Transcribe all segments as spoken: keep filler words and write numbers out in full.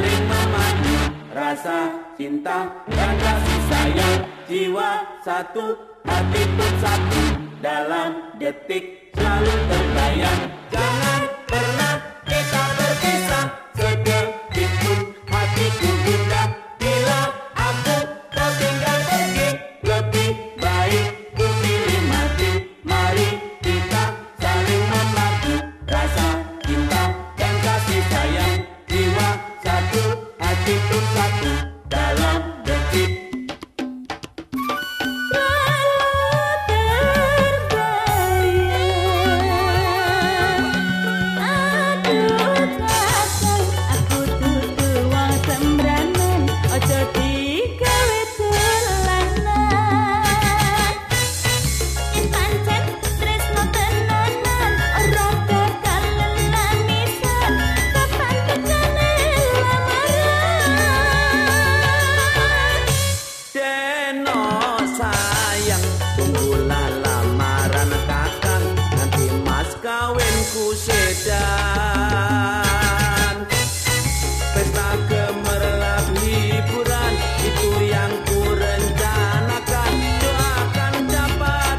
saling memadu, rasa cinta dan kasih sayang, jiwa satu, hati pun satu, dalam detik selalu terbayang. Jangan pernah kita berpisah, sedetik pun hatiku gundah. Bila aku kau tinggal pergi, lebih baik ku pilih mati. Mari kita saling memadu, rasa cinta dan kasih sayang, jiwa satu, hati pun satu, dalam detik. Sedan pesta gemerlap hiburan, itu yang ku rencanakan. Doakan dapat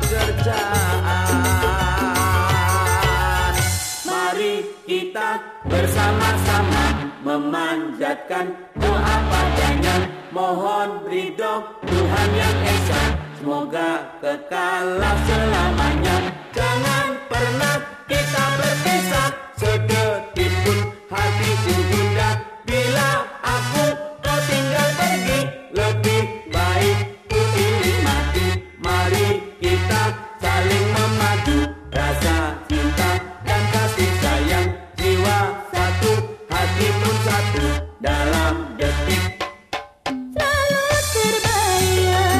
kerjaan. Mari kita bersama-sama memanjatkan doa padanya. Mohon ridho Tuhan yang Esa, semoga kekal selamanya. Jangan pernah kita berpisah, sedetik pun hatiku gundah. Bila aku kau tinggal pergi, lebih baik ku pilih mati. Mari kita saling memadu, rasa cinta dan kasih sayang, jiwa satu, hati pun satu, dalam detik selalu terbayang.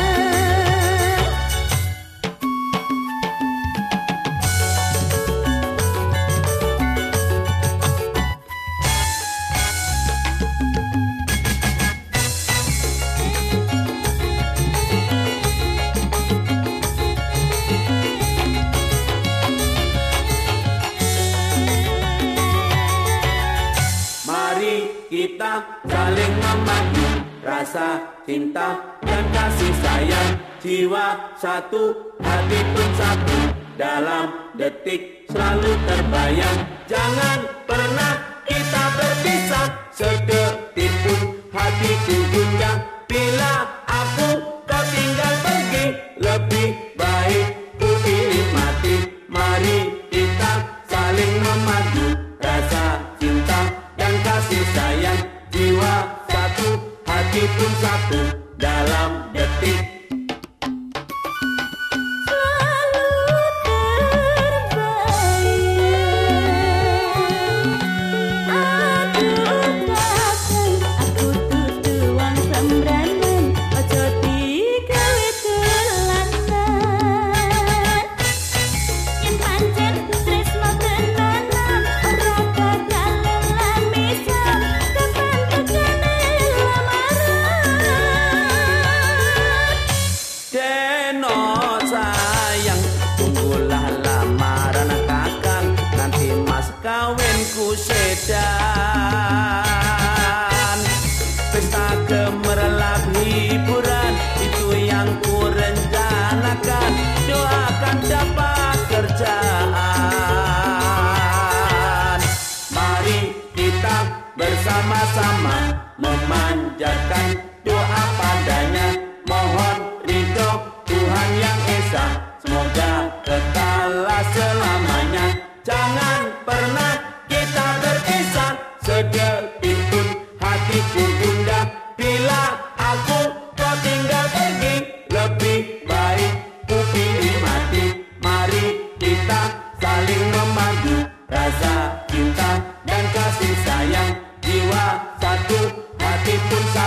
Kita saling memadu, rasa cinta dan kasih sayang, jiwa satu, hati pun satu, dalam detik selalu terbayang. Jangan pernah kita berpisah, sedetik pun hatiku gundah. Bila aku kau tinggal pergi, lebih baik ku pilih mati. Mari kita saling memadu, rasa cinta dan kasih sayang, jiwa satu, hati pun satu, dalam detik selalu terbayang. Aduh kakang, aku tutu wang sembranan, ojo digawe dolanan. Yen pancen tresno tenanan, ora bakal lelan misah. Kapan tekane lamaran? Deno sayang, tunggulah lamaran kakang, nanti mas kawinku sedan. Pesta gemerlap hiburan, itu yang ku rencanakan. Doakan dapat kerjaan. Mari kita bersama-sama memanjatkan doa padanya. Mohon ridho Tuhan yang Esa, semoga kekal selamanya. Jangan pernah kita berpisah, sedetik pun hatiku gundah. Bila aku kau tinggal pergi, lebih baik ku pilih mati. Mari kita saling memadu, rasa cinta dan kasih sayang, jiwa satu, hati pun satu.